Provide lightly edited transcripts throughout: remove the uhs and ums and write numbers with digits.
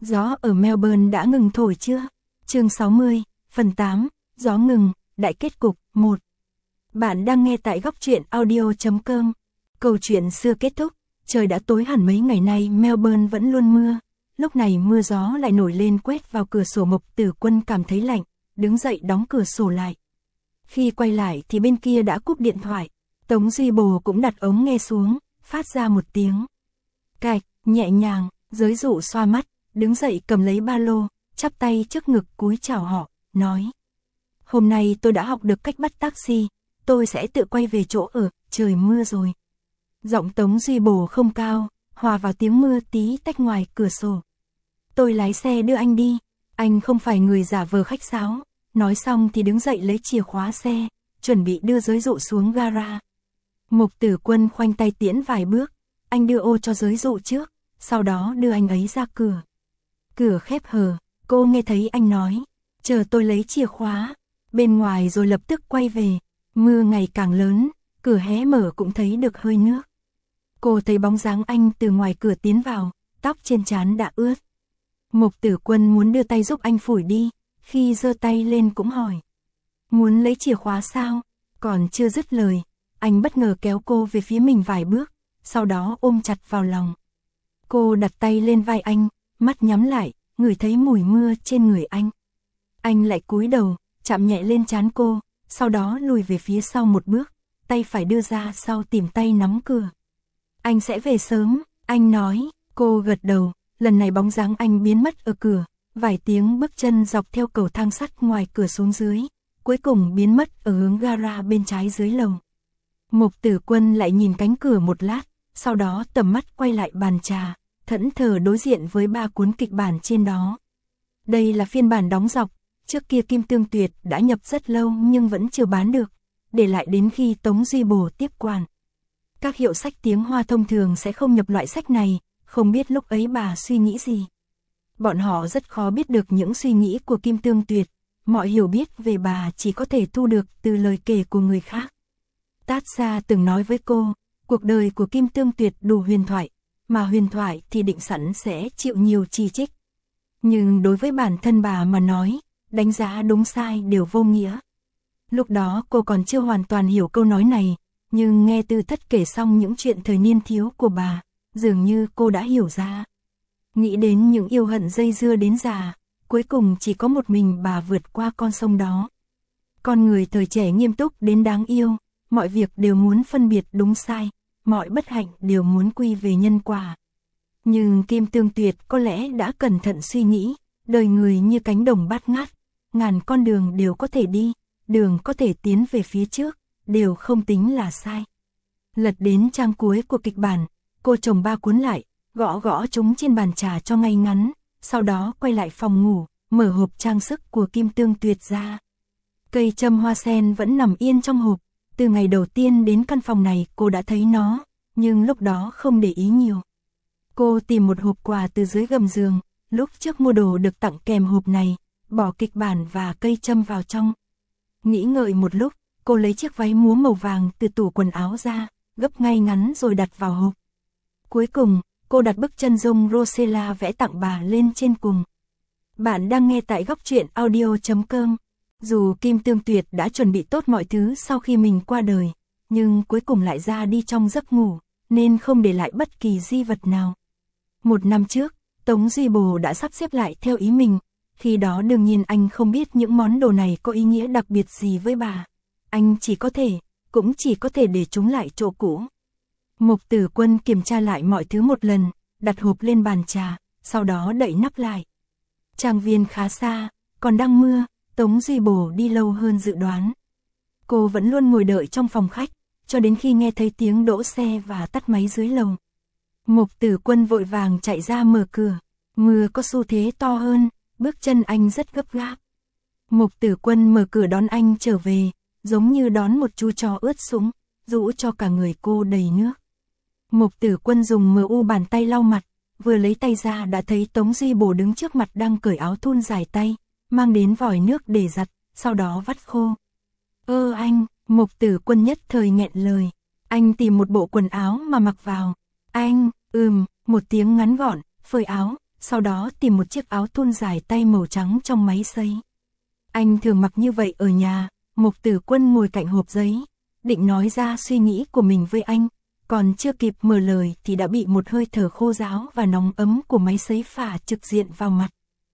Gió ở Melbourne đã ngừng thổi chưa? Chương 60, phần 8, gió ngừng, đại kết cục, 1. Bạn đang nghe tại góc truyện audio.com. Câu chuyện xưa kết thúc, trời đã tối hẳn. Mấy ngày nay Melbourne vẫn luôn mưa. Lúc này mưa gió lại nổi lên quét vào cửa sổ. Mộc Tử Quân cảm thấy lạnh, đứng dậy đóng cửa sổ lại. Khi quay lại thì bên kia đã cúp điện thoại. Tống Duy Bồ cũng đặt ống nghe xuống, phát ra một tiếng cạch, nhẹ nhàng. Giới Dụ xoa mắt, đứng dậy cầm lấy ba lô, chắp tay trước ngực cúi chào họ, nói: Hôm nay tôi đã học được cách bắt taxi, tôi sẽ tự quay về chỗ ở, trời mưa rồi. Giọng Tống Duy Bồ không cao, hòa vào tiếng mưa tí tách ngoài cửa sổ. Tôi lái xe đưa anh đi, anh không phải người giả vờ khách sáo. Nói xong thì đứng dậy lấy chìa khóa xe, chuẩn bị đưa Giới Dụ xuống gara. Mộc Tử Quân khoanh tay tiễn vài bước, anh đưa ô cho Giới Dụ trước, sau đó đưa anh ấy ra cửa. Cửa khép hờ, cô nghe thấy anh nói: chờ tôi lấy chìa khóa. Bên ngoài rồi lập tức quay về. Mưa ngày càng lớn, cửa hé mở cũng thấy được hơi nước. Cô thấy bóng dáng anh từ ngoài cửa tiến vào, tóc trên trán đã ướt. Mộc Tử Quân muốn đưa tay giúp anh phủi đi, khi giơ tay lên cũng hỏi: muốn lấy chìa khóa sao? Còn chưa dứt lời, anh bất ngờ kéo cô về phía mình vài bước, sau đó ôm chặt vào lòng. Cô đặt tay lên vai anh, mắt nhắm lại, ngửi thấy mùi mưa trên người anh. Anh lại cúi đầu, chạm nhẹ lên trán cô, sau đó lùi về phía sau một bước, tay phải đưa ra sau tìm tay nắm cửa. Anh sẽ về sớm, anh nói. Cô gật đầu, lần này bóng dáng anh biến mất ở cửa, vài tiếng bước chân dọc theo cầu thang sắt ngoài cửa xuống dưới, cuối cùng biến mất ở hướng gara bên trái dưới lầu. Mộc Tử Quân lại nhìn cánh cửa một lát, sau đó tầm mắt quay lại bàn trà, thẫn thờ đối diện với 3 cuốn kịch bản trên đó. Đây là phiên bản đóng dọc, trước kia Kim Tương Tuyệt đã nhập rất lâu nhưng vẫn chưa bán được, để lại đến khi Tống Duy Bồ tiếp quản. Các hiệu sách tiếng Hoa thông thường sẽ không nhập loại sách này, không biết lúc ấy bà suy nghĩ gì. Bọn họ rất khó biết được những suy nghĩ của Kim Tương Tuyệt, mọi hiểu biết về bà chỉ có thể thu được từ lời kể của người khác. Tát Sa từng nói với cô, cuộc đời của Kim Tương Tuyệt đủ huyền thoại, mà huyền thoại thì định sẵn sẽ chịu nhiều chỉ trích. Nhưng đối với bản thân bà mà nói, đánh giá đúng sai đều vô nghĩa. Lúc đó cô còn chưa hoàn toàn hiểu câu nói này, nhưng nghe Tư Thất kể xong những chuyện thời niên thiếu của bà, dường như cô đã hiểu ra. Nghĩ đến những yêu hận dây dưa đến già, cuối cùng chỉ có một mình bà vượt qua con sông đó. Con người thời trẻ nghiêm túc đến đáng yêu, mọi việc đều muốn phân biệt đúng sai, mọi bất hạnh đều muốn quy về nhân quả. Nhưng Kim Tương Tuyệt có lẽ đã cẩn thận suy nghĩ, đời người như cánh đồng bát ngát, ngàn con đường đều có thể đi, đường có thể tiến về phía trước, đều không tính là sai. Lật đến trang cuối của kịch bản, cô chồng 3 cuốn lại, gõ gõ chúng trên bàn trà cho ngay ngắn, sau đó quay lại phòng ngủ, mở hộp trang sức của Kim Tương Tuyệt ra. Cây châm hoa sen vẫn nằm yên trong hộp, từ ngày đầu tiên đến căn phòng này cô đã thấy nó, nhưng lúc đó không để ý nhiều. Cô tìm một hộp quà từ dưới gầm giường, lúc trước mua đồ được tặng kèm hộp này, bỏ kịch bản và cây châm vào trong. Nghĩ ngợi một lúc, cô lấy chiếc váy múa màu vàng từ tủ quần áo ra, gấp ngay ngắn rồi đặt vào hộp. Cuối cùng, cô đặt bức chân dung Rosella vẽ tặng bà lên trên cùng. Bạn đang nghe tại góc truyện audio.com. Dù Kim Tương Tuyệt đã chuẩn bị tốt mọi thứ sau khi mình qua đời, nhưng cuối cùng lại ra đi trong giấc ngủ, nên không để lại bất kỳ di vật nào. 1 năm trước, Tống Duy Bồ đã sắp xếp lại theo ý mình, khi đó đương nhiên anh không biết những món đồ này có ý nghĩa đặc biệt gì với bà. Anh cũng chỉ có thể để chúng lại chỗ cũ. Mộc Tử Quân kiểm tra lại mọi thứ một lần, đặt hộp lên bàn trà, sau đó đậy nắp lại. Trang viên khá xa, còn đang mưa, Tống Duy Bồ đi lâu hơn dự đoán. Cô vẫn luôn ngồi đợi trong phòng khách, cho đến khi nghe thấy tiếng đỗ xe và tắt máy dưới lầu. Mộc Tử Quân vội vàng chạy ra mở cửa, mưa có xu thế to hơn, bước chân anh rất gấp gáp. Mộc Tử Quân mở cửa đón anh trở về, giống như đón một chú chó ướt sũng, rũ cho cả người cô đầy nước. Mộc Tử Quân dùng MU bàn tay lau mặt, vừa lấy tay ra đã thấy Tống Duy Bồ đứng trước mặt đang cởi áo thun dài tay, mang đến vòi nước để giặt, sau đó vắt khô. Anh, Mộc Tử Quân nhất thời nghẹn lời. Anh tìm một bộ quần áo mà mặc vào. Anh, một tiếng ngắn gọn, phơi áo, sau đó tìm một chiếc áo thun dài tay màu trắng trong máy sấy. Anh thường mặc như vậy ở nhà. Mục Tử Quân ngồi cạnh hộp giấy, định nói ra suy nghĩ của mình với anh, còn chưa kịp mở lời thì đã bị một hơi thở khô ráo và nóng ấm của máy sấy phả trực diện vào mặt.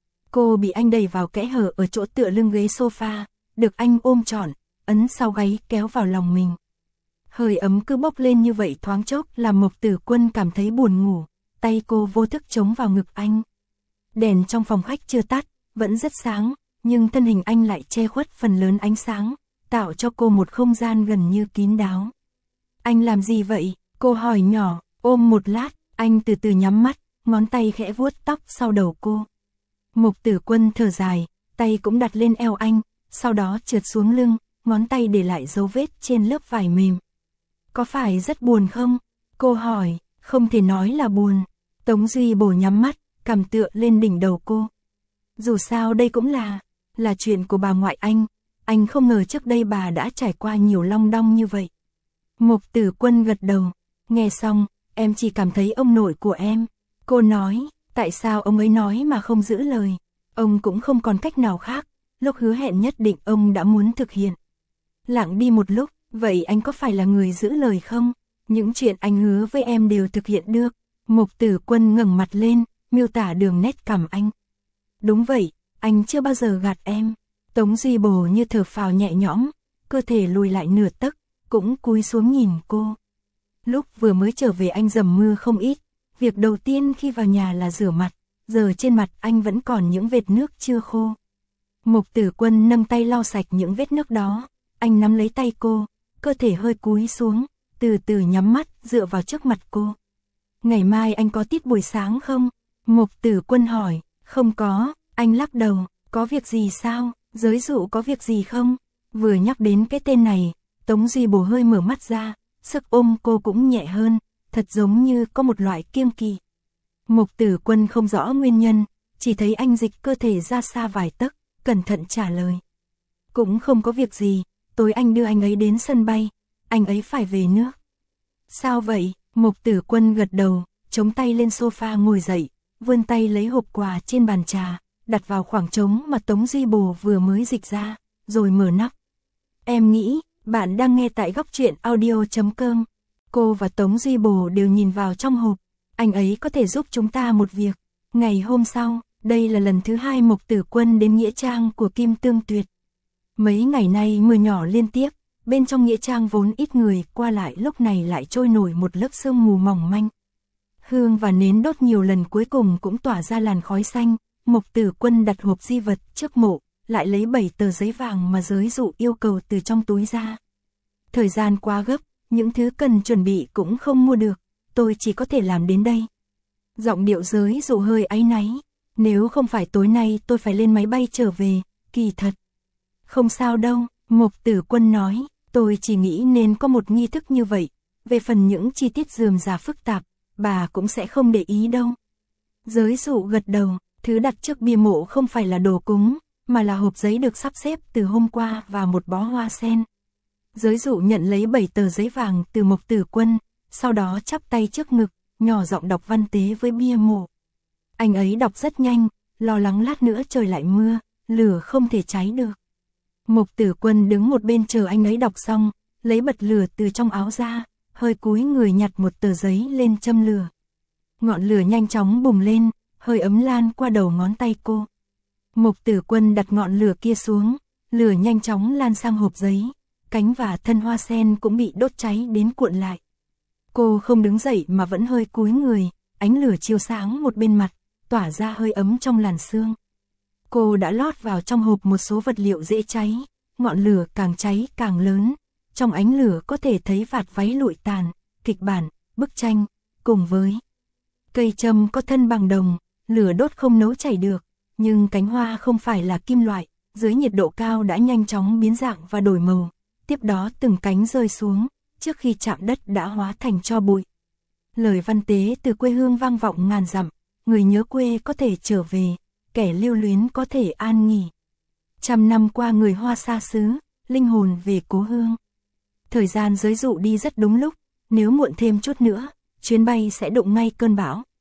Cô bị anh đẩy vào kẽ hở ở chỗ tựa lưng ghế sofa, được anh ôm trọn, ấn sau gáy kéo vào lòng mình. Hơi ấm cứ bốc lên như vậy thoáng chốc làm Mục Tử Quân cảm thấy buồn ngủ, tay cô vô thức chống vào ngực anh. Đèn trong phòng khách chưa tắt, vẫn rất sáng, nhưng thân hình anh lại che khuất phần lớn ánh sáng, tạo cho cô một không gian gần như kín đáo. Anh làm gì vậy? Cô hỏi nhỏ, ôm một lát, anh từ từ nhắm mắt, ngón tay khẽ vuốt tóc sau đầu cô. Mục Tử Quân thở dài, tay cũng đặt lên eo anh, sau đó trượt xuống lưng, ngón tay để lại dấu vết trên lớp vải mềm. Có phải rất buồn không? Cô hỏi, không thể nói là buồn. Tống Duy Bổ nhắm mắt, cằm tựa lên đỉnh đầu cô. Dù sao đây cũng là chuyện của bà ngoại anh không ngờ trước đây bà đã trải qua nhiều long đong như vậy. Mục Tử Quân gật đầu, nghe xong, em chỉ cảm thấy ông nội của em. Cô nói, tại sao ông ấy nói mà không giữ lời, ông cũng không còn cách nào khác, lúc hứa hẹn nhất định ông đã muốn thực hiện. Lặng đi một lúc, vậy anh có phải là người giữ lời không? Những chuyện anh hứa với em đều thực hiện được. Mục Tử Quân ngẩng mặt lên, miêu tả đường nét cằm anh. Đúng vậy, anh chưa bao giờ gạt em. Tống Duy Bổ như thở phào nhẹ nhõm, cơ thể lùi lại nửa tấc, cũng cúi xuống nhìn cô. Lúc vừa mới trở về anh dầm mưa không ít, việc đầu tiên khi vào nhà là rửa mặt, giờ trên mặt anh vẫn còn những vệt nước chưa khô. Mục Tử Quân nâng tay lau sạch những vết nước đó, anh nắm lấy tay cô, cơ thể hơi cúi xuống, từ từ nhắm mắt dựa vào trước mặt cô. Ngày mai anh có tiết buổi sáng không? Mục Tử Quân hỏi. Không có, anh lắc đầu. Có việc gì sao? Giới dụ có việc gì không? Vừa nhắc đến cái tên này, Tống Duy Bổ hơi mở mắt ra, sức ôm cô cũng nhẹ hơn, thật giống như có một loại kiêng kỵ. Mục Tử Quân không rõ nguyên nhân, chỉ thấy anh dịch cơ thể ra xa vài tấc, cẩn thận trả lời. Cũng không có việc gì, tối anh đưa anh ấy đến sân bay, anh ấy phải về nước. Sao vậy? Mục Tử Quân gật đầu, chống tay lên sofa ngồi dậy, vươn tay lấy hộp quà trên bàn trà, đặt vào khoảng trống mà Tống Duy Bổ vừa mới dịch ra, rồi mở nắp. Em nghĩ, bạn đang nghe tại Góc Truyện Audio.com. Cô và Tống Duy Bổ đều nhìn vào trong hộp. Anh ấy có thể giúp chúng ta một việc. Ngày hôm sau, đây là lần thứ 2 Mục Tử Quân đến nghĩa trang của Kim Tương Tuyệt. Mấy ngày nay mưa nhỏ liên tiếp, bên trong nghĩa trang vốn ít người qua lại lúc này lại trôi nổi một lớp sương mù mỏng manh. Hương và nến đốt nhiều lần cuối cùng cũng tỏa ra làn khói xanh. Mục Tử Quân đặt hộp di vật trước mộ, lại lấy 7 tờ giấy vàng mà giới dụ yêu cầu từ trong túi ra. Thời gian quá gấp, những thứ cần chuẩn bị cũng không mua được, tôi chỉ có thể làm đến đây. Giọng điệu giới dụ hơi áy náy, nếu không phải tối nay tôi phải lên máy bay trở về, kỳ thật. Không sao đâu, Mục Tử Quân nói, tôi chỉ nghĩ nên có một nghi thức như vậy, về phần những chi tiết rườm rà phức tạp, bà cũng sẽ không để ý đâu. Giới dụ gật đầu, thứ đặt trước bia mộ không phải là đồ cúng, mà là hộp giấy được sắp xếp từ hôm qua và một bó hoa sen. Giới dụ nhận lấy 7 tờ giấy vàng từ Mục Tử Quân, sau đó chắp tay trước ngực, nhỏ giọng đọc văn tế với bia mộ. Anh ấy đọc rất nhanh, lo lắng lát nữa trời lại mưa, lửa không thể cháy được. Mục Tử Quân đứng một bên chờ anh ấy đọc xong, lấy bật lửa từ trong áo ra, hơi cúi người nhặt một tờ giấy lên châm lửa. Ngọn lửa nhanh chóng bùng lên, hơi ấm lan qua đầu ngón tay cô. Mục Tử Quân đặt ngọn lửa kia xuống, lửa nhanh chóng lan sang hộp giấy, cánh và thân hoa sen cũng bị đốt cháy đến cuộn lại. Cô không đứng dậy mà vẫn hơi cúi người, ánh lửa chiếu sáng một bên mặt, tỏa ra hơi ấm trong làn sương. Cô đã lót vào trong hộp một số vật liệu dễ cháy, ngọn lửa càng cháy càng lớn, trong ánh lửa có thể thấy vạt váy lụi tàn, kịch bản, bức tranh, cùng với cây châm có thân bằng đồng, lửa đốt không nấu chảy được, nhưng cánh hoa không phải là kim loại, dưới nhiệt độ cao đã nhanh chóng biến dạng và đổi màu, tiếp đó từng cánh rơi xuống, trước khi chạm đất đã hóa thành tro bụi. Lời văn tế từ quê hương vang vọng ngàn dặm, người nhớ quê có thể trở về, kẻ lưu luyến có thể an nghỉ. 100 năm qua người Hoa xa xứ, linh hồn về cố hương. Thời gian giới dụ đi rất đúng lúc, nếu muộn thêm chút nữa, chuyến bay sẽ đụng ngay cơn bão.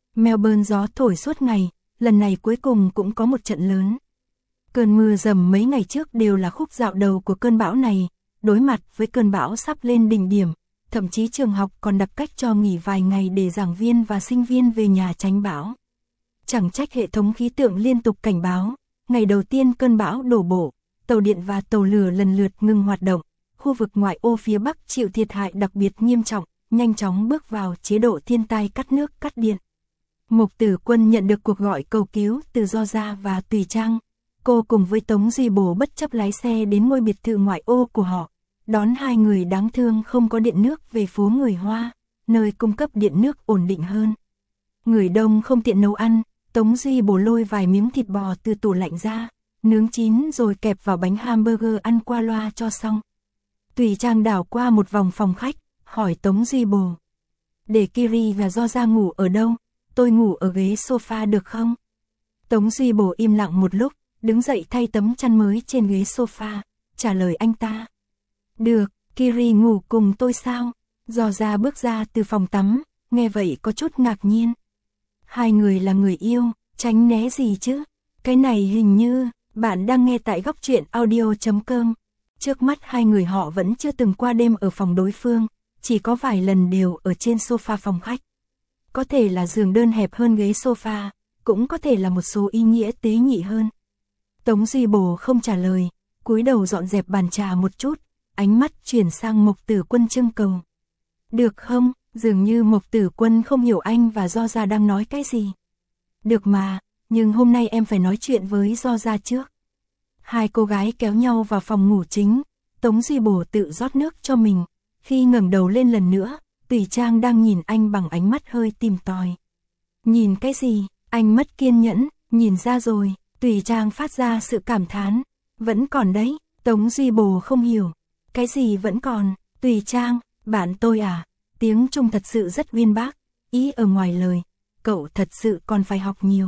Melbourne gió thổi suốt ngày, lần này cuối cùng cũng có một trận lớn. Cơn mưa dầm mấy ngày trước đều là khúc dạo đầu của cơn bão này, đối mặt với cơn bão sắp lên đỉnh điểm, thậm chí trường học còn đặt cách cho nghỉ vài ngày để giảng viên và sinh viên về nhà tránh bão. Chẳng trách hệ thống khí tượng liên tục cảnh báo, ngày đầu tiên cơn bão đổ bộ, tàu điện và tàu lửa lần lượt ngừng hoạt động, khu vực ngoại ô phía Bắc chịu thiệt hại đặc biệt nghiêm trọng, nhanh chóng bước vào chế độ thiên tai cắt nước cắt điện. Mục Tử Quân nhận được cuộc gọi cầu cứu từ Georgia và Tùy Trang. Cô cùng với Tống Duy Bồ bất chấp lái xe đến ngôi biệt thự ngoại ô của họ, đón hai người đáng thương không có điện nước về phố người Hoa, nơi cung cấp điện nước ổn định hơn. Người Đông không tiện nấu ăn, Tống Duy Bồ lôi vài miếng thịt bò từ tủ lạnh ra, nướng chín rồi kẹp vào bánh hamburger ăn qua loa cho xong. Tùy Trang đảo qua một vòng phòng khách, hỏi Tống Duy Bồ. Để Kiri và Georgia ngủ ở đâu? Tôi ngủ ở ghế sofa được không? Tống Duy Bồ im lặng một lúc, đứng dậy thay tấm chăn mới trên ghế sofa, trả lời anh ta. Được, Kiri ngủ cùng tôi sao? Georgia bước ra từ phòng tắm, nghe vậy có chút ngạc nhiên. Hai người là người yêu, tránh né gì chứ? Cái này hình như, bạn đang nghe tại góc truyện audio.com. Trước mắt hai người họ vẫn chưa từng qua đêm ở phòng đối phương, chỉ có vài lần đều ở trên sofa phòng khách. Có thể là giường đơn hẹp hơn ghế sofa, cũng có thể là một số ý nghĩa tế nhị hơn. Tống Duy Bồ không trả lời, cúi đầu dọn dẹp bàn trà một chút, ánh mắt chuyển sang Mục Tử Quân trưng cầu. Được không? Dường như Mục Tử Quân không hiểu anh và Georgia đang nói cái gì. Được mà, nhưng hôm nay em phải nói chuyện với Georgia trước. Hai cô gái kéo nhau vào phòng ngủ chính, Tống Duy Bồ tự rót nước cho mình. Khi ngẩng đầu lên lần nữa, Tùy Trang đang nhìn anh bằng ánh mắt hơi tìm tòi. Nhìn cái gì? Anh mất kiên nhẫn, nhìn ra rồi. Tùy Trang phát ra sự cảm thán. Vẫn còn đấy, Tống Duy Bồ không hiểu. Cái gì vẫn còn? Tùy Trang, bạn tôi à? Tiếng Trung thật sự rất uyên bác, ý ở ngoài lời, cậu thật sự còn phải học nhiều.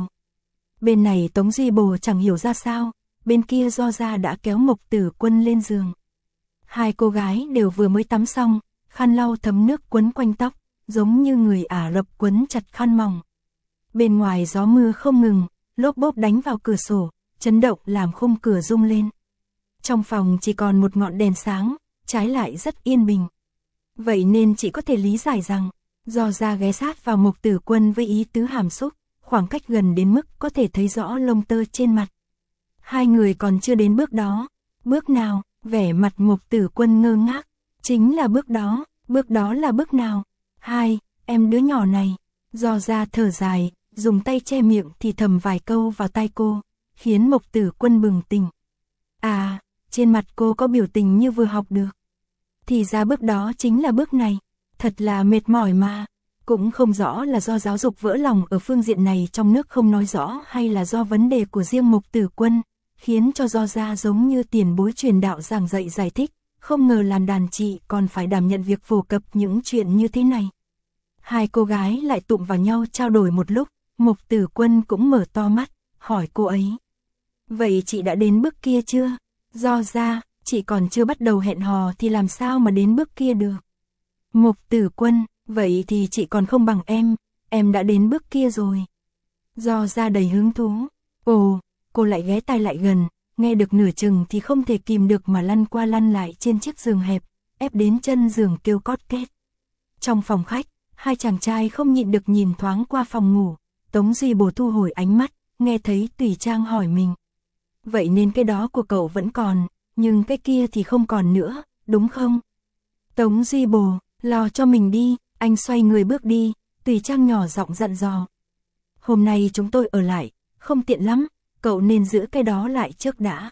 Bên này Tống Duy Bồ chẳng hiểu ra sao, bên kia Georgia đã kéo Mục Tử Quân lên giường. Hai cô gái đều vừa mới tắm xong, khăn lau thấm nước quấn quanh tóc, giống như người Ả Rập quấn chặt khăn mỏng. Bên ngoài gió mưa không ngừng, lốp bốp đánh vào cửa sổ, chấn động làm khung cửa rung lên. Trong phòng chỉ còn một ngọn đèn sáng, trái lại rất yên bình. Vậy nên chỉ có thể lý giải rằng, Georgia ghé sát vào Mục Tử Quân với ý tứ hàm xúc, khoảng cách gần đến mức có thể thấy rõ lông tơ trên mặt. Hai người còn chưa đến bước đó. Bước nào? Vẻ mặt Mục Tử Quân ngơ ngác. Chính là bước đó là bước nào? Hai, em đứa nhỏ này. Georgia thở dài, dùng tay che miệng thì thầm vài câu vào tai cô, khiến Mục Tử Quân bừng tỉnh. À, trên mặt cô có biểu tình như vừa học được. Thì ra bước đó chính là bước này, thật là mệt mỏi mà. Cũng không rõ là do giáo dục vỡ lòng ở phương diện này trong nước không nói rõ hay là do vấn đề của riêng Mục Tử Quân, khiến cho Georgia giống như tiền bối truyền đạo giảng dạy giải thích, không ngờ làm đàn chị còn phải đảm nhận việc phổ cập những chuyện như thế này. Hai cô gái lại tụm vào nhau trao đổi một lúc, Mục Tử Quân cũng mở to mắt, hỏi cô ấy. Vậy chị đã đến bước kia chưa? Georgia, chị còn chưa bắt đầu hẹn hò thì làm sao mà đến bước kia được? Mục Tử Quân, vậy thì chị còn không bằng em đã đến bước kia rồi. Georgia đầy hứng thú. Ồ, cô lại ghé tai lại gần, nghe được nửa chừng thì không thể kìm được mà lăn qua lăn lại trên chiếc giường hẹp, ép đến chân giường kêu cót két. Trong phòng khách, hai chàng trai không nhịn được nhìn thoáng qua phòng ngủ, Tống Duy Bồ thu hồi ánh mắt, nghe thấy Tùy Trang hỏi mình. Vậy nên cái đó của cậu vẫn còn, nhưng cái kia thì không còn nữa, đúng không? Tống Duy Bồ, lo cho mình đi, anh xoay người bước đi, Tùy Trang nhỏ giọng dặn dò. Hôm nay chúng tôi ở lại, không tiện lắm, cậu nên giữ cái đó lại trước đã.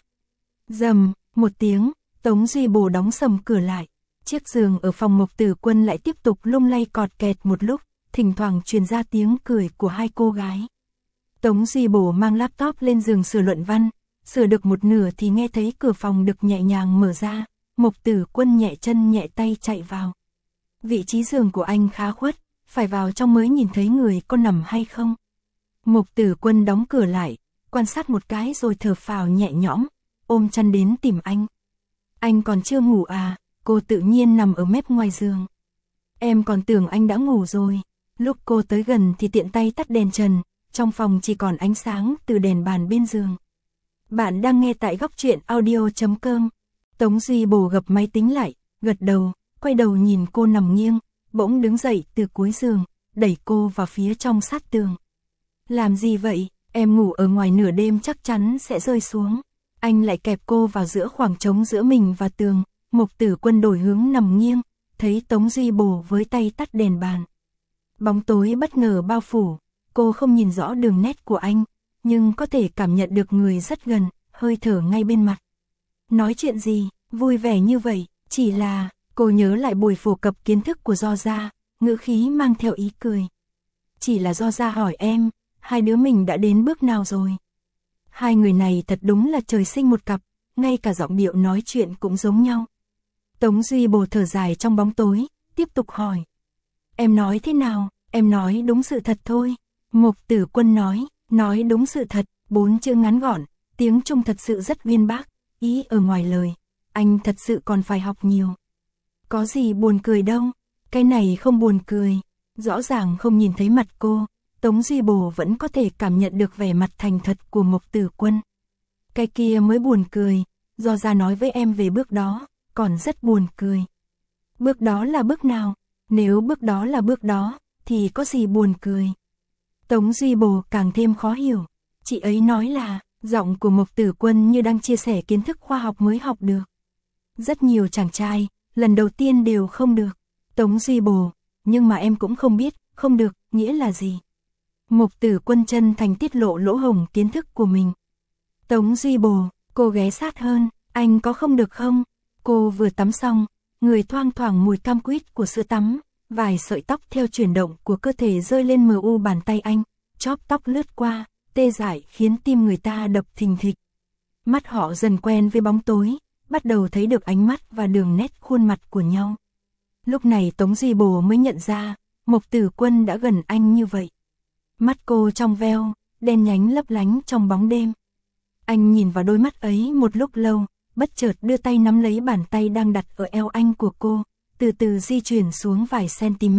Rầm, một tiếng, Tống Duy Bồ đóng sầm cửa lại. Chiếc giường ở phòng Mục Tử Quân lại tiếp tục lung lay cọt kẹt một lúc, thỉnh thoảng truyền ra tiếng cười của hai cô gái. Tống Duy Bồ mang laptop lên giường sửa luận văn, sửa được một nửa thì nghe thấy cửa phòng được nhẹ nhàng mở ra, Mục Tử Quân nhẹ chân nhẹ tay chạy vào. Vị trí giường của anh khá khuất, phải vào trong mới nhìn thấy người có nằm hay không. Mục Tử Quân đóng cửa lại, quan sát một cái rồi thở phào nhẹ nhõm, ôm chăn đến tìm anh. Anh còn chưa ngủ à? Cô tự nhiên nằm ở mép ngoài giường. Em còn tưởng anh đã ngủ rồi. Lúc cô tới gần thì tiện tay tắt đèn trần, trong phòng chỉ còn ánh sáng từ đèn bàn bên giường. Bạn đang nghe tại góc truyện audio.com. Tống Duy Bồ gập máy tính lại, gật đầu, quay đầu nhìn cô nằm nghiêng, bỗng đứng dậy từ cuối giường, đẩy cô vào phía trong sát tường. Làm gì vậy, em ngủ ở ngoài nửa đêm chắc chắn sẽ rơi xuống. Anh lại kẹp cô vào giữa khoảng trống giữa mình và tường. Mục Tử Quân đổi hướng nằm nghiêng, thấy Tống Duy Bồ với tay tắt đèn bàn. Bóng tối bất ngờ bao phủ, cô không nhìn rõ đường nét của anh, nhưng có thể cảm nhận được người rất gần, hơi thở ngay bên mặt. Nói chuyện gì, vui vẻ như vậy, chỉ là, cô nhớ lại buổi phổ cập kiến thức của Do Gia, ngữ khí mang theo ý cười. Chỉ là Do Gia hỏi em, hai đứa mình đã đến bước nào rồi? Hai người này thật đúng là trời sinh một cặp, ngay cả giọng điệu nói chuyện cũng giống nhau. Tống Duy Bồ thở dài trong bóng tối, tiếp tục hỏi. Em nói thế nào, em nói đúng sự thật thôi. Mục Tử Quân nói đúng sự thật, 4 chữ ngắn gọn, tiếng Trung thật sự rất uyên bác, ý ở ngoài lời, anh thật sự còn phải học nhiều. Có gì buồn cười đâu, cái này không buồn cười, rõ ràng không nhìn thấy mặt cô, Tống Duy Bồ vẫn có thể cảm nhận được vẻ mặt thành thật của Mục Tử Quân. Cái kia mới buồn cười, Do Gia nói với em về bước đó, còn rất buồn cười. Bước đó là bước nào? Nếu bước đó là bước đó, thì có gì buồn cười? Tống Duy Bồ càng thêm khó hiểu. Chị ấy nói là, giọng của Mục Tử Quân như đang chia sẻ kiến thức khoa học mới học được. Rất nhiều chàng trai, lần đầu tiên đều không được. Tống Duy Bồ, nhưng mà em cũng không biết, không được, nghĩa là gì? Mục Tử Quân chân thành tiết lộ lỗ hổng kiến thức của mình. Tống Duy Bồ, cô ghé sát hơn, anh có không được không? Cô vừa tắm xong, người thoang thoảng mùi cam quýt của sữa tắm, vài sợi tóc theo chuyển động của cơ thể rơi lên mờ u bàn tay anh, chóp tóc lướt qua, tê dại khiến tim người ta đập thình thịch. Mắt họ dần quen với bóng tối, bắt đầu thấy được ánh mắt và đường nét khuôn mặt của nhau. Lúc này Tống Duy Bồ mới nhận ra, Mục Tử Quân đã gần anh như vậy. Mắt cô trong veo, đen nhánh lấp lánh trong bóng đêm. Anh nhìn vào đôi mắt ấy một lúc lâu, bất chợt đưa tay nắm lấy bàn tay đang đặt ở eo anh của cô, từ từ di chuyển xuống vài cm.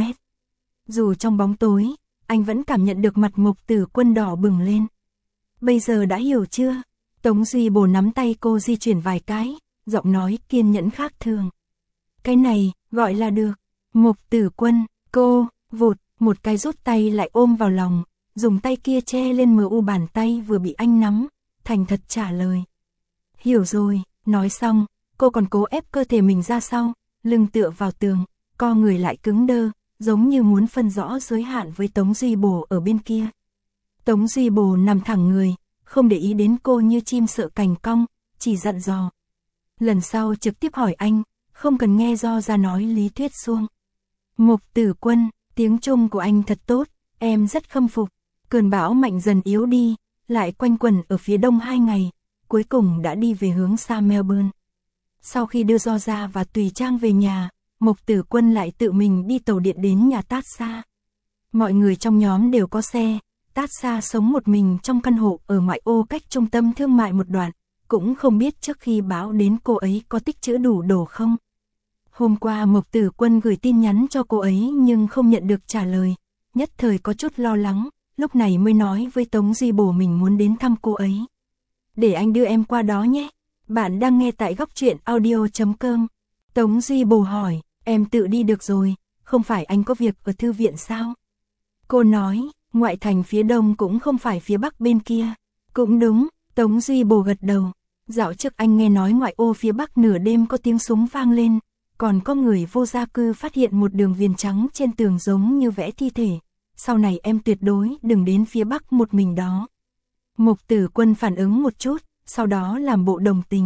Dù trong bóng tối, anh vẫn cảm nhận được mặt Mục Tử Quân đỏ bừng lên. Bây giờ đã hiểu chưa? Tống Duy Bồ nắm tay cô di chuyển vài cái, giọng nói kiên nhẫn khác thường. Cái này, gọi là được. Mục Tử Quân, cô, vụt, một cái rút tay lại ôm vào lòng, dùng tay kia che lên mờ u bàn tay vừa bị anh nắm, thành thật trả lời. Hiểu rồi, nói xong, cô còn cố ép cơ thể mình ra sau, lưng tựa vào tường, co người lại cứng đơ, giống như muốn phân rõ giới hạn với Tống Duy Bồ ở bên kia. Tống Duy Bồ nằm thẳng người, không để ý đến cô như chim sợ cành cong, chỉ dặn dò. Lần sau trực tiếp hỏi anh, không cần nghe Do Gia nói lý thuyết suông. Mục Tử Quân, tiếng Trung của anh thật tốt, em rất khâm phục. Cơn bão mạnh dần yếu đi, lại quanh quẩn ở phía đông 2 ngày, cuối cùng đã đi về hướng xa Melbourne. Sau khi đưa Do Gia và Tùy Trang về nhà, Mục Tử Quân lại tự mình đi tàu điện đến nhà Tát Sa. Mọi người trong nhóm đều có xe, Tát Sa sống một mình trong căn hộ ở ngoại ô cách trung tâm thương mại một đoạn, cũng không biết trước khi báo đến cô ấy có tích trữ đủ đồ không. Hôm qua Mục Tử Quân gửi tin nhắn cho cô ấy nhưng không nhận được trả lời, nhất thời có chút lo lắng, lúc này mới nói với Tống Duy Bồ mình muốn đến thăm cô ấy. Để anh đưa em qua đó nhé. Bạn đang nghe tại góc truyện audio.com. Tống Duy Bồ hỏi, em tự đi được rồi, không phải anh có việc ở thư viện sao? Cô nói, ngoại thành phía đông cũng không phải phía bắc bên kia. Cũng đúng, Tống Duy Bồ gật đầu. Dạo trước anh nghe nói ngoại ô phía bắc nửa đêm có tiếng súng vang lên, còn có người vô gia cư phát hiện một đường viền trắng trên tường giống như vẽ thi thể. Sau này em tuyệt đối đừng đến phía bắc một mình đó. Mục Tử Quân phản ứng một chút, sau đó làm bộ đồng tình.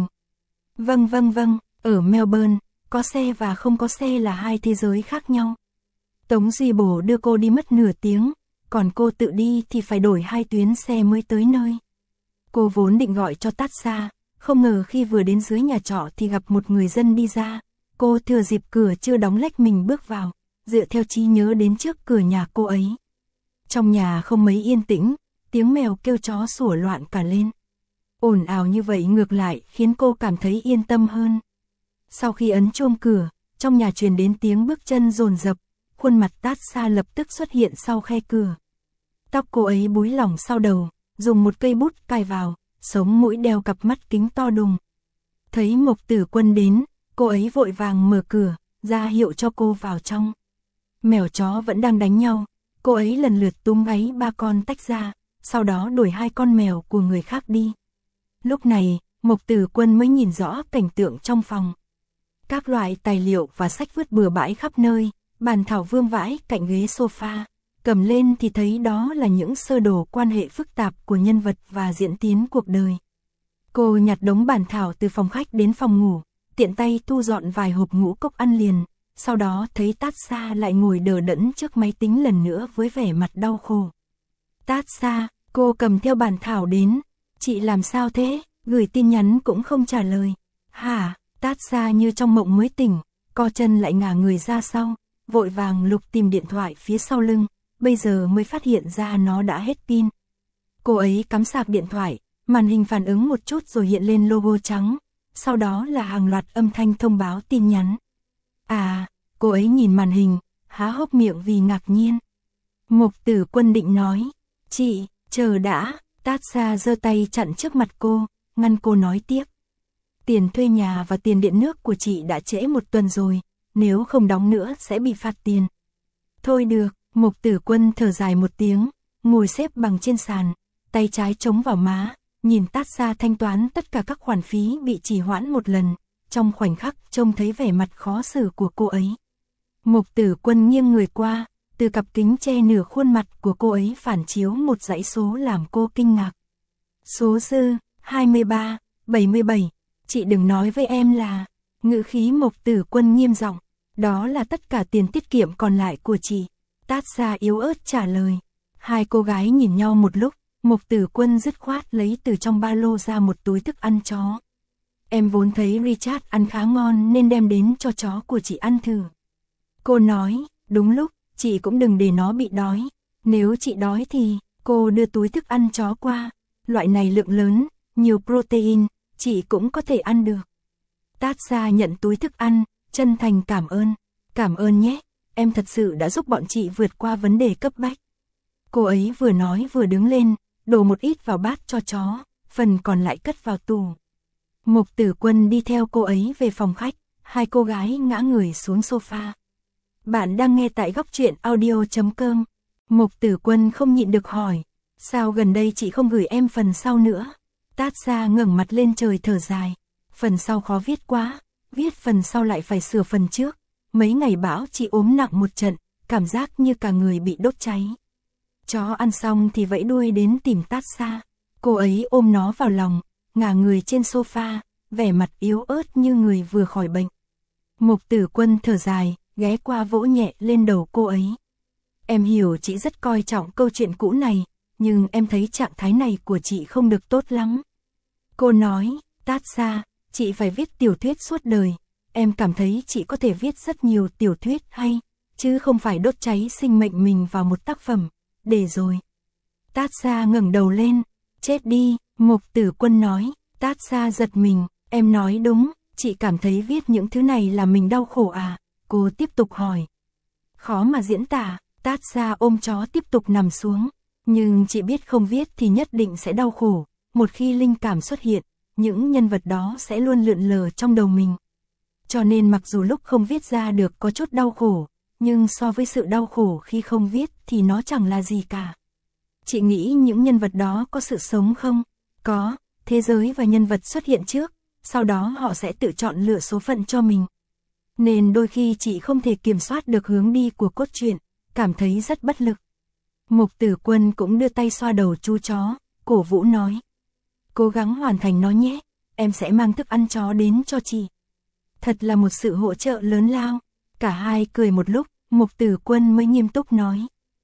Vâng, ở Melbourne, có xe và không có xe là hai thế giới khác nhau. Tống Duy Bồ đưa cô đi mất nửa tiếng, còn cô tự đi thì phải đổi 2 tuyến xe mới tới nơi. Cô vốn định gọi cho Tát Sa, không ngờ khi vừa đến dưới nhà trọ thì gặp một người dân đi ra. Cô thừa dịp cửa chưa đóng lách mình bước vào, dựa theo trí nhớ đến trước cửa nhà cô ấy. Trong nhà không mấy yên tĩnh, tiếng mèo kêu chó sủa loạn cả lên. Ồn ào như vậy ngược lại khiến cô cảm thấy yên tâm hơn. Sau khi ấn chuông cửa, trong nhà truyền đến tiếng bước chân dồn dập, khuôn mặt Tát Xa lập tức xuất hiện sau khe cửa. Tóc cô ấy búi lỏng sau đầu, dùng một cây bút cài vào, sống mũi đeo cặp mắt kính to đùng. Thấy Mộc Tử Quân đến, cô ấy vội vàng mở cửa, ra hiệu cho cô vào trong. Mèo chó vẫn đang đánh nhau, cô ấy lần lượt túm gáy ba con tách ra, sau đó đuổi hai con mèo của người khác đi. Lúc này, Mộc Tử Quân mới nhìn rõ cảnh tượng trong phòng. Các loại tài liệu và sách vứt bừa bãi khắp nơi, bàn thảo vương vãi cạnh ghế sofa. Cầm lên thì thấy đó là những sơ đồ quan hệ phức tạp của nhân vật và diễn tiến cuộc đời. Cô nhặt đống bản thảo từ phòng khách đến phòng ngủ, tiện tay thu dọn vài hộp ngũ cốc ăn liền, sau đó thấy Tát Xa lại ngồi đờ đẫn trước máy tính lần nữa với vẻ mặt đau khổ. Tát Xa, cô cầm theo bản thảo đến, chị làm sao thế, gửi tin nhắn cũng không trả lời. Hả, Tát Xa như trong mộng mới tỉnh, co chân lại ngả người ra sau, vội vàng lục tìm điện thoại phía sau lưng, bây giờ mới phát hiện ra nó đã hết pin. Cô ấy cắm sạc điện thoại, màn hình phản ứng một chút rồi hiện lên logo trắng, sau đó là hàng loạt âm thanh thông báo tin nhắn. À, cô ấy nhìn màn hình, há hốc miệng vì ngạc nhiên. Mộc Tử Quân định nói, chị, chờ đã, Tát Xa giơ tay chặn trước mặt cô, ngăn cô nói tiếp. Tiền thuê nhà và tiền điện nước của chị đã trễ một tuần rồi, nếu không đóng nữa sẽ bị phạt tiền. Thôi được, Mộc Tử Quân thở dài một tiếng, ngồi xếp bằng trên sàn, tay trái chống vào má, nhìn Tát Xa thanh toán tất cả các khoản phí bị trì hoãn một lần, trong khoảnh khắc trông thấy vẻ mặt khó xử của cô ấy. Mộc Tử Quân nghiêng người qua, từ cặp kính che nửa khuôn mặt của cô ấy phản chiếu một dãy số làm cô kinh ngạc. Số dư, 23, 77, chị đừng nói với em là, ngữ khí Mộc Tử Quân nghiêm giọng, đó là tất cả tiền tiết kiệm còn lại của chị. Tát Xa yếu ớt trả lời. Hai cô gái nhìn nhau một lúc, Mộc Tử Quân dứt khoát lấy từ trong ba lô ra một túi thức ăn chó. Em vốn thấy Richard ăn khá ngon nên đem đến cho chó của chị ăn thử. Cô nói, đúng lúc, chị cũng đừng để nó bị đói. Nếu chị đói thì, cô đưa túi thức ăn chó qua. Loại này lượng lớn, nhiều protein, chị cũng có thể ăn được. Tát Xa nhận túi thức ăn, chân thành cảm ơn. Cảm ơn nhé, em thật sự đã giúp bọn chị vượt qua vấn đề cấp bách. Cô ấy vừa nói vừa đứng lên, đổ một ít vào bát cho chó, phần còn lại cất vào tủ. Mộc Tử Quân đi theo cô ấy về phòng khách, hai cô gái ngã người xuống sofa. Bạn đang nghe tại góc truyện audio.com. Mộc Tử Quân không nhịn được hỏi, sao gần đây chị không gửi em phần sau nữa? Tát Xa ngẩng mặt lên trời thở dài, phần sau khó viết quá, viết phần sau lại phải sửa phần trước. Mấy ngày bão chị ốm nặng một trận, cảm giác như cả người bị đốt cháy. Chó ăn xong thì vẫy đuôi đến tìm Tát Xa. Cô ấy ôm nó vào lòng, ngả người trên sofa, vẻ mặt yếu ớt như người vừa khỏi bệnh. Mộc Tử Quân thở dài, ghé qua vỗ nhẹ lên đầu cô ấy. Em hiểu chị rất coi trọng câu chuyện cũ này, nhưng em thấy trạng thái này của chị không được tốt lắm. Cô nói, Tát Xa, chị phải viết tiểu thuyết suốt đời. Em cảm thấy chị có thể viết rất nhiều tiểu thuyết hay, chứ không phải đốt cháy sinh mệnh mình vào một tác phẩm. Để rồi. Tát Xa ngẩng đầu lên, chết đi, Mộc Tử Quân nói. Tát Xa giật mình, em nói đúng, chị cảm thấy viết những thứ này là mình đau khổ à? Cô tiếp tục hỏi. Khó mà diễn tả, Tát Xa ôm chó tiếp tục nằm xuống. Nhưng chị biết không viết thì nhất định sẽ đau khổ. Một khi linh cảm xuất hiện, những nhân vật đó sẽ luôn lượn lờ trong đầu mình. Cho nên mặc dù lúc không viết ra được có chút đau khổ, nhưng so với sự đau khổ khi không viết thì nó chẳng là gì cả. Chị nghĩ những nhân vật đó có sự sống không? Có, thế giới và nhân vật xuất hiện trước, sau đó họ sẽ tự chọn lựa số phận cho mình. Nên đôi khi chị không thể kiểm soát được hướng đi của cốt truyện, cảm thấy rất bất lực. Mộc Tử Quân cũng đưa tay xoa đầu chú chó, cổ vũ nói. Cố gắng hoàn thành nó nhé, em sẽ mang thức ăn chó đến cho chị. Thật là một sự hỗ trợ lớn lao. Cả hai cười một lúc, Mộc Tử Quân mới nghiêm túc nói.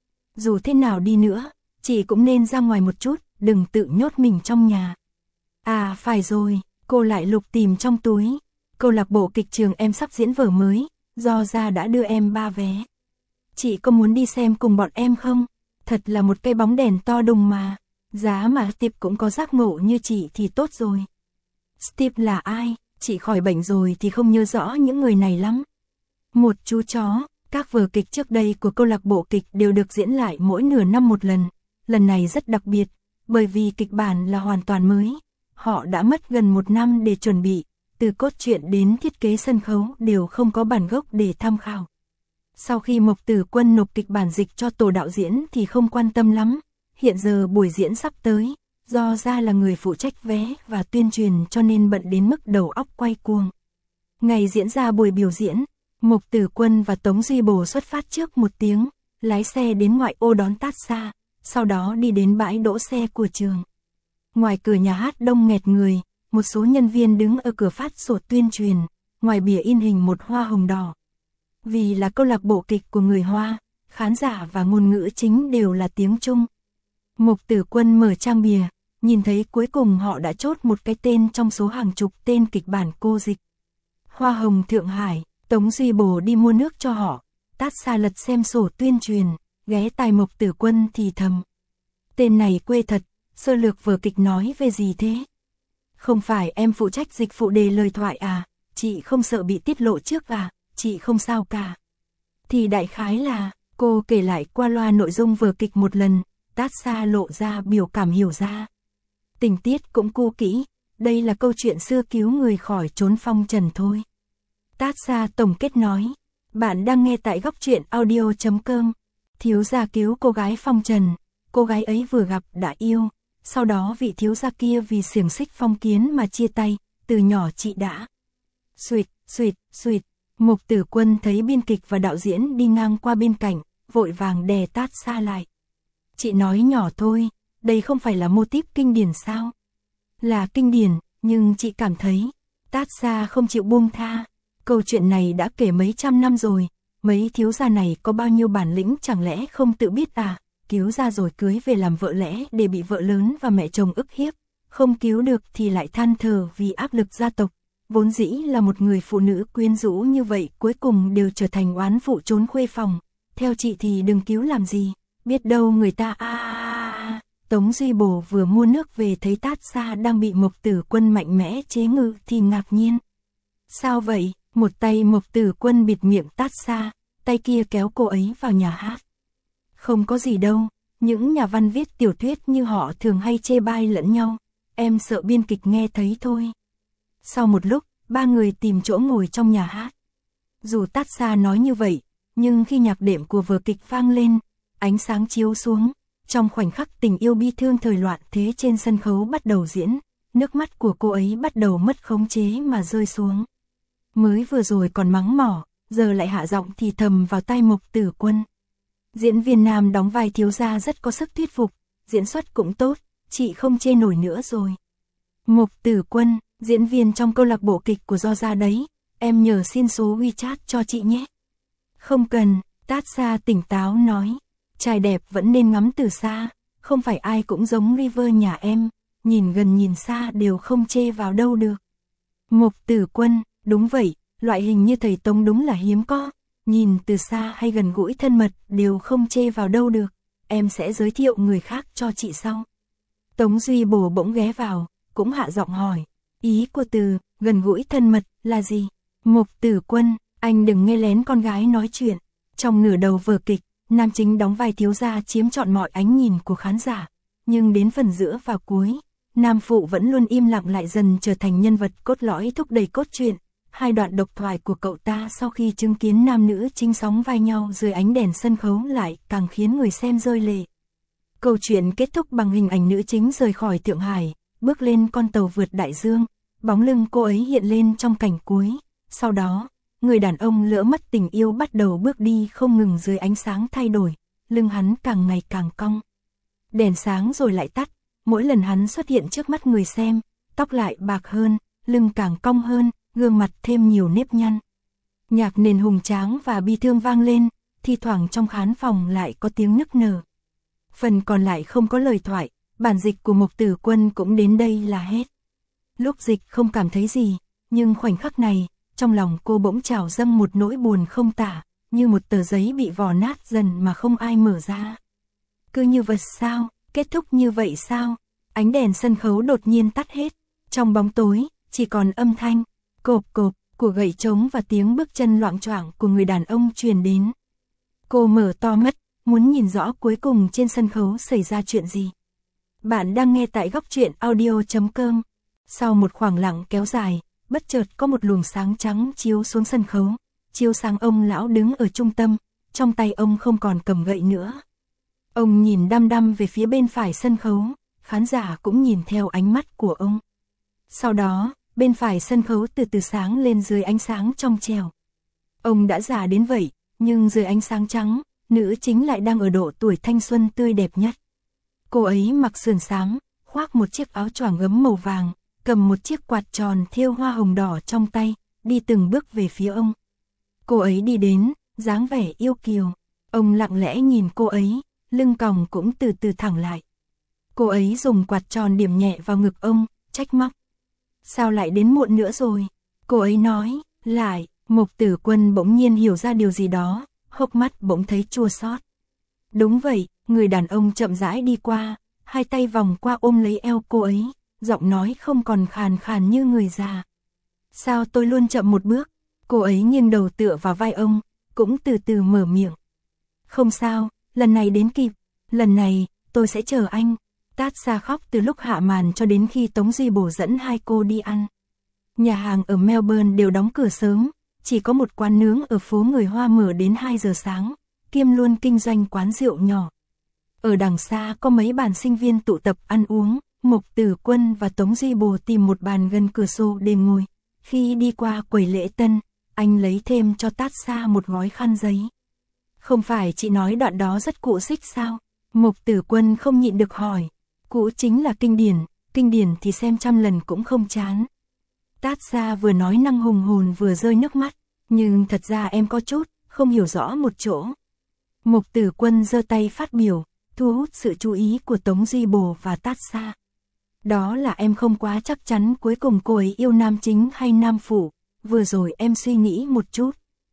Dù thế nào đi nữa, chị cũng nên ra ngoài một chút, đừng tự nhốt mình trong nhà. À phải rồi, cô lại lục tìm trong túi. Câu lạc bộ kịch trường em sắp diễn vở mới, do ra đã đưa em 3 vé. Chị có muốn đi xem cùng bọn em không? Thật là một cây bóng đèn to đùng mà. Giá mà Steve cũng có giác ngộ như chị thì tốt rồi. Steve là ai? Chị khỏi bệnh rồi thì không nhớ rõ những người này lắm. Một chú chó, Các vở kịch trước đây của câu lạc bộ kịch đều được diễn lại mỗi nửa năm một lần. Lần này rất đặc biệt, bởi vì kịch bản là hoàn toàn mới. Họ đã mất gần 1 năm để chuẩn bị, từ cốt truyện đến thiết kế sân khấu đều không có bản gốc để tham khảo. Sau khi Mộc Tử Quân nộp kịch bản dịch cho tổ đạo diễn thì không quan tâm lắm. Hiện giờ buổi diễn sắp tới, do ra là người phụ trách vé và tuyên truyền cho nên bận đến mức đầu óc quay cuồng. Ngày diễn ra buổi biểu diễn, Mộc Tử Quân và Tống Duy Bổ xuất phát trước 1 tiếng, lái xe đến ngoại ô đón Tát Xa, sau đó đi đến bãi đỗ xe của trường. Ngoài cửa nhà hát đông nghẹt người, một số nhân viên đứng ở cửa phát sổ tuyên truyền, ngoài bìa in hình một hoa hồng đỏ. Vì là câu lạc bộ kịch của người Hoa, khán giả và ngôn ngữ chính đều là tiếng Trung. Mộc Tử Quân mở trang bìa, nhìn thấy cuối cùng họ đã chốt một cái tên trong số hàng chục tên kịch bản cô dịch. Hoa hồng Thượng Hải, Tống Duy Bổ đi mua nước cho họ, Tát Xa lật xem sổ tuyên truyền, ghé tai Mộc Tử Quân thì thầm. Tên này quê thật, sơ lược vở kịch nói về gì thế? Không phải em phụ trách dịch phụ đề lời thoại à, chị không sợ bị tiết lộ trước à, chị không sao cả. Thì đại khái là, cô kể lại qua loa nội dung vở kịch một lần, Tát Xa lộ ra biểu cảm hiểu ra. Tình tiết cũng cũ kỹ, đây là câu chuyện xưa cứu người khỏi trốn phong trần thôi. Tát Xa tổng kết nói, bạn đang nghe tại góc truyện audio.com. Thiếu gia cứu cô gái phong trần, cô gái ấy vừa gặp đã yêu, sau đó vị thiếu gia kia vì xiềng xích phong kiến mà chia tay, từ nhỏ chị đã. Suỵt, Mộc Tử Quân thấy biên kịch và đạo diễn đi ngang qua bên cạnh, vội vàng đè Tát Xa lại. Chị nói nhỏ thôi, đây không phải là mô típ kinh điển sao? Là kinh điển, nhưng chị cảm thấy, Tát Xa không chịu buông tha. Câu chuyện này đã kể mấy trăm năm rồi, mấy thiếu gia này có bao nhiêu bản lĩnh chẳng lẽ không tự biết à? Cứu ra rồi cưới về làm vợ lẽ để bị vợ lớn và mẹ chồng ức hiếp, không cứu được thì lại than thở vì áp lực gia tộc. Vốn dĩ là một người phụ nữ quyến rũ như vậy cuối cùng đều trở thành oán phụ trốn khuê phòng. Theo chị thì đừng cứu làm gì, biết đâu người ta Tống Duy Bổ vừa mua nước về thấy Tát Xa đang bị Mộc Tử Quân mạnh mẽ chế ngự thì ngạc nhiên. Sao vậy? Một tay Mộc Tử Quân bịt miệng Tát Xa, tay kia kéo cô ấy vào nhà hát. Không có gì đâu, những nhà văn viết tiểu thuyết như họ thường hay chê bai lẫn nhau, em sợ biên kịch nghe thấy thôi. Sau một lúc, 3 người tìm chỗ ngồi trong nhà hát. Dù Tát Xa nói như vậy, nhưng khi nhạc đệm của vở kịch vang lên, ánh sáng chiếu xuống, trong khoảnh khắc tình yêu bi thương thời loạn thế trên sân khấu bắt đầu diễn, nước mắt của cô ấy bắt đầu mất khống chế mà rơi xuống. Mới vừa rồi còn mắng mỏ, giờ lại hạ giọng thì thầm vào tai Mộc Tử Quân. Diễn viên nam đóng vai thiếu gia rất có sức thuyết phục, diễn xuất cũng tốt, chị không chê nổi nữa rồi. Mộc Tử Quân, diễn viên trong câu lạc bộ kịch của Do gia đấy, em nhờ xin số WeChat cho chị nhé. Không cần, Tát Xa tỉnh táo nói, trai đẹp vẫn nên ngắm từ xa, không phải ai cũng giống River nhà em, nhìn gần nhìn xa đều không chê vào đâu được. Mộc Tử Quân, đúng vậy, loại hình như thầy Tống đúng là hiếm có, nhìn từ xa hay gần gũi thân mật đều không chê vào đâu được, em sẽ giới thiệu người khác cho chị sau. Tống Duy Bổ bỗng ghé vào, cũng hạ giọng hỏi, ý của từ gần gũi thân mật là gì? Mộc Tử Quân, anh đừng nghe lén con gái nói chuyện. Trong nửa đầu vở kịch, nam chính đóng vai thiếu gia chiếm trọn mọi ánh nhìn của khán giả, nhưng đến phần giữa và cuối, nam phụ vẫn luôn im lặng lại dần trở thành nhân vật cốt lõi thúc đẩy cốt truyện. 2 đoạn độc thoại của cậu ta sau khi chứng kiến nam nữ chính sóng vai nhau dưới ánh đèn sân khấu lại càng khiến người xem rơi lệ. Câu chuyện kết thúc bằng hình ảnh nữ chính rời khỏi Thượng Hải, bước lên con tàu vượt đại dương, bóng lưng cô ấy hiện lên trong cảnh cuối. Sau đó, người đàn ông lỡ mất tình yêu bắt đầu bước đi không ngừng dưới ánh sáng thay đổi, lưng hắn càng ngày càng cong. Đèn sáng rồi lại tắt, mỗi lần hắn xuất hiện trước mắt người xem, tóc lại bạc hơn, lưng càng cong hơn, gương mặt thêm nhiều nếp nhăn. Nhạc nền hùng tráng và bi thương vang lên, thi thoảng trong khán phòng lại có tiếng nức nở. Phần còn lại không có lời thoại, bản dịch của Mộc Tử Quân cũng đến đây là hết. Lúc dịch không cảm thấy gì, nhưng khoảnh khắc này, trong lòng cô bỗng trào dâng một nỗi buồn không tả, như một tờ giấy bị vò nát dần mà không ai mở ra. Cứ như vật sao, kết thúc như vậy sao? Ánh đèn sân khấu đột nhiên tắt hết, trong bóng tối, chỉ còn âm thanh, cộp cộp, của gậy trống và tiếng bước chân loạng choạng của người đàn ông truyền đến. Cô mở to mắt, muốn nhìn rõ cuối cùng trên sân khấu xảy ra chuyện gì. Bạn đang nghe tại góc truyện audio.com. Sau một khoảng lặng kéo dài, bất chợt có một luồng sáng trắng chiếu xuống sân khấu, chiếu sáng ông lão đứng ở trung tâm, trong tay ông không còn cầm gậy nữa. Ông nhìn đăm đăm về phía bên phải sân khấu, khán giả cũng nhìn theo ánh mắt của ông. Sau đó, bên phải sân khấu từ từ sáng lên dưới ánh sáng trong trẻo. Ông đã già đến vậy, nhưng dưới ánh sáng trắng, nữ chính lại đang ở độ tuổi thanh xuân tươi đẹp nhất. Cô ấy mặc sườn xám, khoác một chiếc áo choàng gấm màu vàng, cầm một chiếc quạt tròn thêu hoa hồng đỏ trong tay, đi từng bước về phía ông. Cô ấy đi đến, dáng vẻ yêu kiều. Ông lặng lẽ nhìn cô ấy, lưng còng cũng từ từ thẳng lại. Cô ấy dùng quạt tròn điểm nhẹ vào ngực ông, trách móc. Sao lại đến muộn nữa rồi? Cô ấy nói, lại. Mục Tử Quân bỗng nhiên hiểu ra điều gì đó, hốc mắt bỗng thấy chua xót. Đúng vậy, người đàn ông chậm rãi đi qua, hai tay vòng qua ôm lấy eo cô ấy, giọng nói không còn khàn khàn như người già. Sao tôi luôn chậm một bước? Cô ấy nghiêng đầu tựa vào vai ông, cũng từ từ mở miệng. Không sao, lần này đến kịp, lần này, tôi sẽ chờ anh. Tát Xa khóc từ lúc hạ màn cho đến khi Tống Duy Bổ dẫn hai cô đi ăn. Nhà hàng ở Melbourne đều đóng cửa sớm, chỉ có một quán nướng ở phố người Hoa mở đến 2 giờ sáng, kiêm luôn kinh doanh quán rượu nhỏ. Ở đằng xa có mấy bàn sinh viên tụ tập ăn uống, Mục Tử Quân và Tống Duy Bồ tìm một bàn gần cửa sổ để ngồi. Khi đi qua quầy lễ tân, anh lấy thêm cho Tát Xa một gói khăn giấy. Không phải chị nói đoạn đó rất cụ xích sao? Mục Tử Quân không nhịn được hỏi. Cũ chính là kinh điển thì xem trăm lần cũng không chán. Tát Xa vừa nói năng hùng hồn vừa rơi nước mắt, nhưng thật ra em có chút, không hiểu rõ một chỗ. Mục Tử Quân giơ tay phát biểu, thu hút sự chú ý của Tống Duy Bồ và Tát Xa. Đó là em không quá chắc chắn cuối cùng cô ấy yêu nam chính hay nam phụ, vừa rồi em suy nghĩ một chút.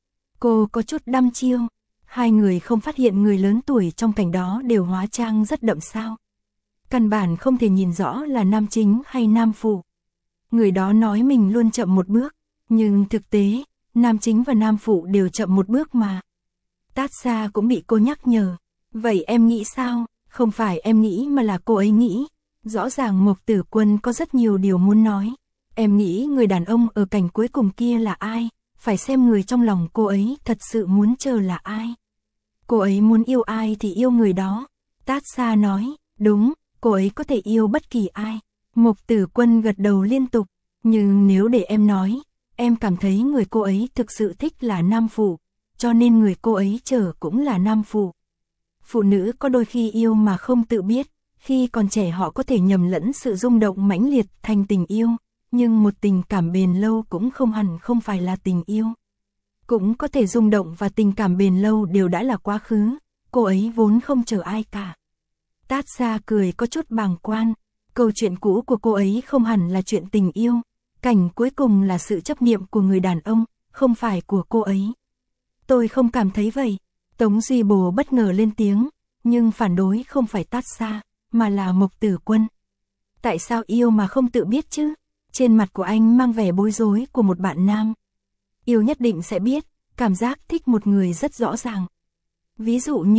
Cô có chút đăm chiêu, hai người không phát hiện người lớn tuổi trong cảnh đó đều hóa trang rất đậm sao. Căn bản không thể nhìn rõ là nam chính hay nam phụ. Người đó nói mình luôn chậm một bước, nhưng thực tế, nam chính và nam phụ đều chậm một bước mà. Tát Xa cũng bị cô nhắc nhở. Vậy em nghĩ sao? Không phải em nghĩ mà là cô ấy nghĩ. Rõ ràng Mục Tử Quân có rất nhiều điều muốn nói. Em nghĩ người đàn ông ở cảnh cuối cùng kia là ai? Phải xem người trong lòng cô ấy thật sự muốn chờ là ai. Cô ấy muốn yêu ai thì yêu người đó. Tát Xa nói, đúng, cô ấy có thể yêu bất kỳ ai. Mục Tử Quân gật đầu liên tục. Nhưng nếu để em nói, em cảm thấy người cô ấy thực sự thích là nam phụ, cho nên người cô ấy chờ cũng là nam phụ. Phụ nữ có đôi khi yêu mà không tự biết, khi còn trẻ họ có thể nhầm lẫn sự rung động mãnh liệt thành tình yêu, nhưng một tình cảm bền lâu cũng không hẳn không phải là tình yêu. Cũng có thể rung động và tình cảm bền lâu đều đã là quá khứ, cô ấy vốn không chờ ai cả. Tát Xa cười có chút bàng quan, câu chuyện cũ của cô ấy không hẳn là chuyện tình yêu, cảnh cuối cùng là sự chấp niệm của người đàn ông, không phải của cô ấy. Tôi không cảm thấy vậy. Tống Duy Bồ bất ngờ lên tiếng, nhưng phản đối không phải Tát Xa, mà là Mục Tử Quân. Tại sao yêu mà không tự biết chứ? Trên mặt của anh mang vẻ bối rối của một bạn nam. Yêu nhất định sẽ biết, cảm giác thích một người rất rõ ràng. Ví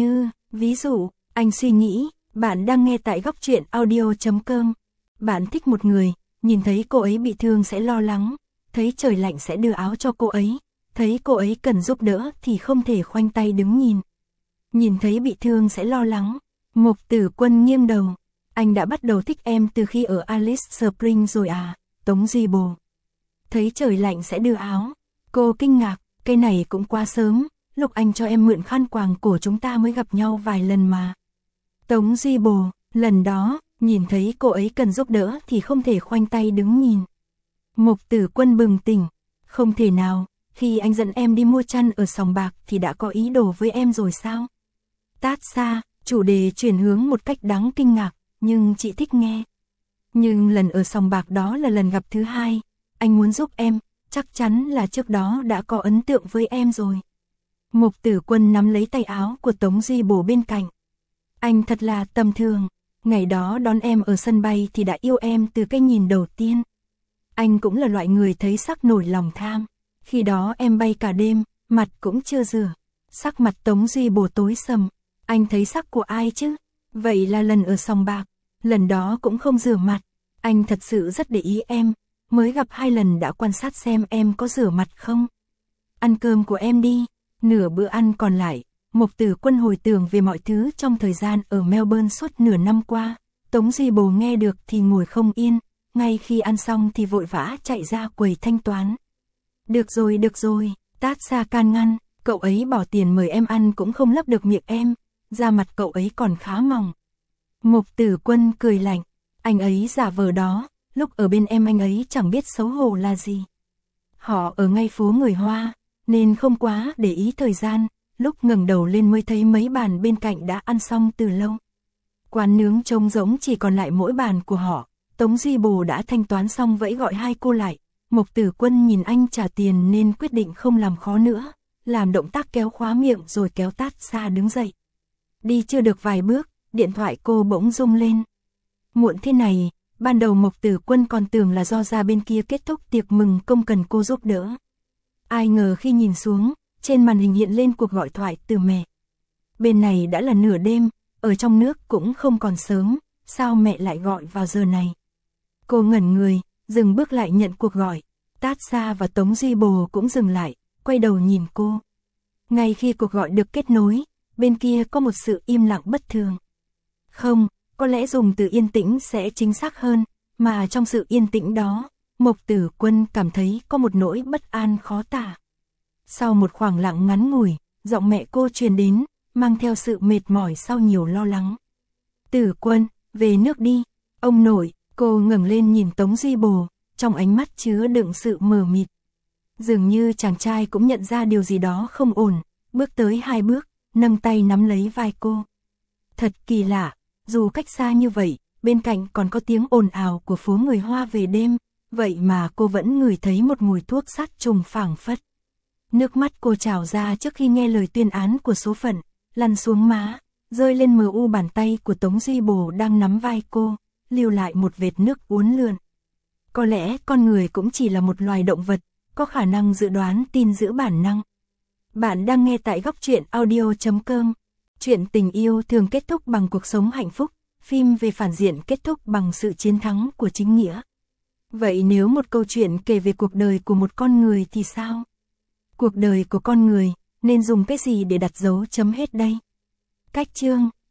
dụ, anh suy nghĩ, bạn đang nghe tại góc truyện audio.com. Bạn thích một người, nhìn thấy cô ấy bị thương sẽ lo lắng, thấy trời lạnh sẽ đưa áo cho cô ấy, thấy cô ấy cần giúp đỡ thì không thể khoanh tay đứng nhìn. Nhìn thấy bị thương sẽ lo lắng. Mục Tử Quân nghiêng đầu. Anh đã bắt đầu thích em từ khi ở Alice Springs rồi à? Tống Duy Bồ. Thấy trời lạnh sẽ đưa áo. Cô kinh ngạc, cái này cũng quá sớm, lúc anh cho em mượn khăn quàng cổ chúng ta mới gặp nhau vài lần mà. Tống Duy Bồ, lần đó, nhìn thấy cô ấy cần giúp đỡ thì không thể khoanh tay đứng nhìn. Mục Tử Quân bừng tỉnh. Không thể nào, khi anh dẫn em đi mua chăn ở sòng bạc thì đã có ý đồ với em rồi sao? Tát Xa, chủ đề chuyển hướng một cách đáng kinh ngạc, nhưng chị thích nghe. Nhưng lần ở sòng bạc đó là lần gặp thứ hai, anh muốn giúp em, chắc chắn là trước đó đã có ấn tượng với em rồi. Mục Tử Quân nắm lấy tay áo của Tống Duy Bổ bên cạnh. Anh thật là tầm thường, ngày đó đón em ở sân bay thì đã yêu em từ cái nhìn đầu tiên. Anh cũng là loại người thấy sắc nổi lòng tham. Khi đó em bay cả đêm, mặt cũng chưa rửa. Sắc mặt Tống Duy Bồ tối sầm. Anh thấy sắc của ai chứ? Vậy là lần ở sòng bạc. Lần đó cũng không rửa mặt. Anh thật sự rất để ý em. Mới gặp 2 lần đã quan sát xem em có rửa mặt không. Ăn cơm của em đi. Nửa bữa ăn còn lại, Mục Tử Quân hồi tưởng về mọi thứ trong thời gian ở Melbourne suốt nửa năm qua. Tống Duy Bồ nghe được thì ngồi không yên. Ngay khi ăn xong thì vội vã chạy ra quầy thanh toán. Được rồi, Tát Xa can ngăn. Cậu ấy bỏ tiền mời em ăn cũng không lấp được miệng em. Da mặt cậu ấy còn khá mỏng. Mục Tử Quân cười lạnh. Anh ấy giả vờ đó. Lúc ở bên em anh ấy chẳng biết xấu hổ là gì. Họ ở ngay phố người Hoa, nên không quá để ý thời gian. Lúc ngẩng đầu lên mới thấy mấy bàn bên cạnh đã ăn xong từ lâu. Quán nướng trông rỗng chỉ còn lại mỗi bàn của họ. Tống Duy Bồ đã thanh toán xong vẫy gọi 2 cô lại. Mục Tử Quân nhìn anh trả tiền nên quyết định không làm khó nữa. Làm động tác kéo khóa miệng rồi kéo Tát Xa đứng dậy. Đi chưa được vài bước, điện thoại cô bỗng rung lên. Muộn thế này, ban đầu Mục Tử Quân còn tưởng là do ra bên kia kết thúc tiệc mừng công cần cô giúp đỡ. Ai ngờ khi nhìn xuống, trên màn hình hiện lên cuộc gọi thoại từ mẹ. Bên này đã là nửa đêm, ở trong nước cũng không còn sớm, sao mẹ lại gọi vào giờ này? Cô ngẩn người, dừng bước lại nhận cuộc gọi. Tát Xa và Tống Duy Bồ cũng dừng lại, quay đầu nhìn cô. Ngay khi cuộc gọi được kết nối, bên kia có một sự im lặng bất thường. Không, có lẽ dùng từ yên tĩnh sẽ chính xác hơn, mà trong sự yên tĩnh đó, Mục Tử Quân cảm thấy có một nỗi bất an khó tả. Sau một khoảng lặng ngắn ngủi, giọng mẹ cô truyền đến, mang theo sự mệt mỏi sau nhiều lo lắng. Tử Quân, về nước đi. Ông nội. Cô ngẩng lên nhìn Tống Duy Bồ, trong ánh mắt chứa đựng sự mờ mịt. Dường như chàng trai cũng nhận ra điều gì đó không ổn, bước tới 2 bước, nâng tay nắm lấy vai cô. Thật kỳ lạ, dù cách xa như vậy, bên cạnh còn có tiếng ồn ào của phố người Hoa về đêm, vậy mà cô vẫn ngửi thấy một mùi thuốc sát trùng phảng phất. Nước mắt cô trào ra trước khi nghe lời tuyên án của số phận, lăn xuống má, rơi lên mờ u bàn tay của Tống Duy Bồ đang nắm vai cô, lưu lại một vệt nước uốn lượn. Có lẽ con người cũng chỉ là một loài động vật, có khả năng dự đoán tin giữ bản năng. Bạn đang nghe tại góc truyện audio.com. Chuyện tình yêu thường kết thúc bằng cuộc sống hạnh phúc, phim về phản diện kết thúc bằng sự chiến thắng của chính nghĩa. Vậy nếu một câu chuyện kể về cuộc đời của một con người thì sao? Cuộc đời của con người nên dùng cái gì để đặt dấu chấm hết đây? Cách chương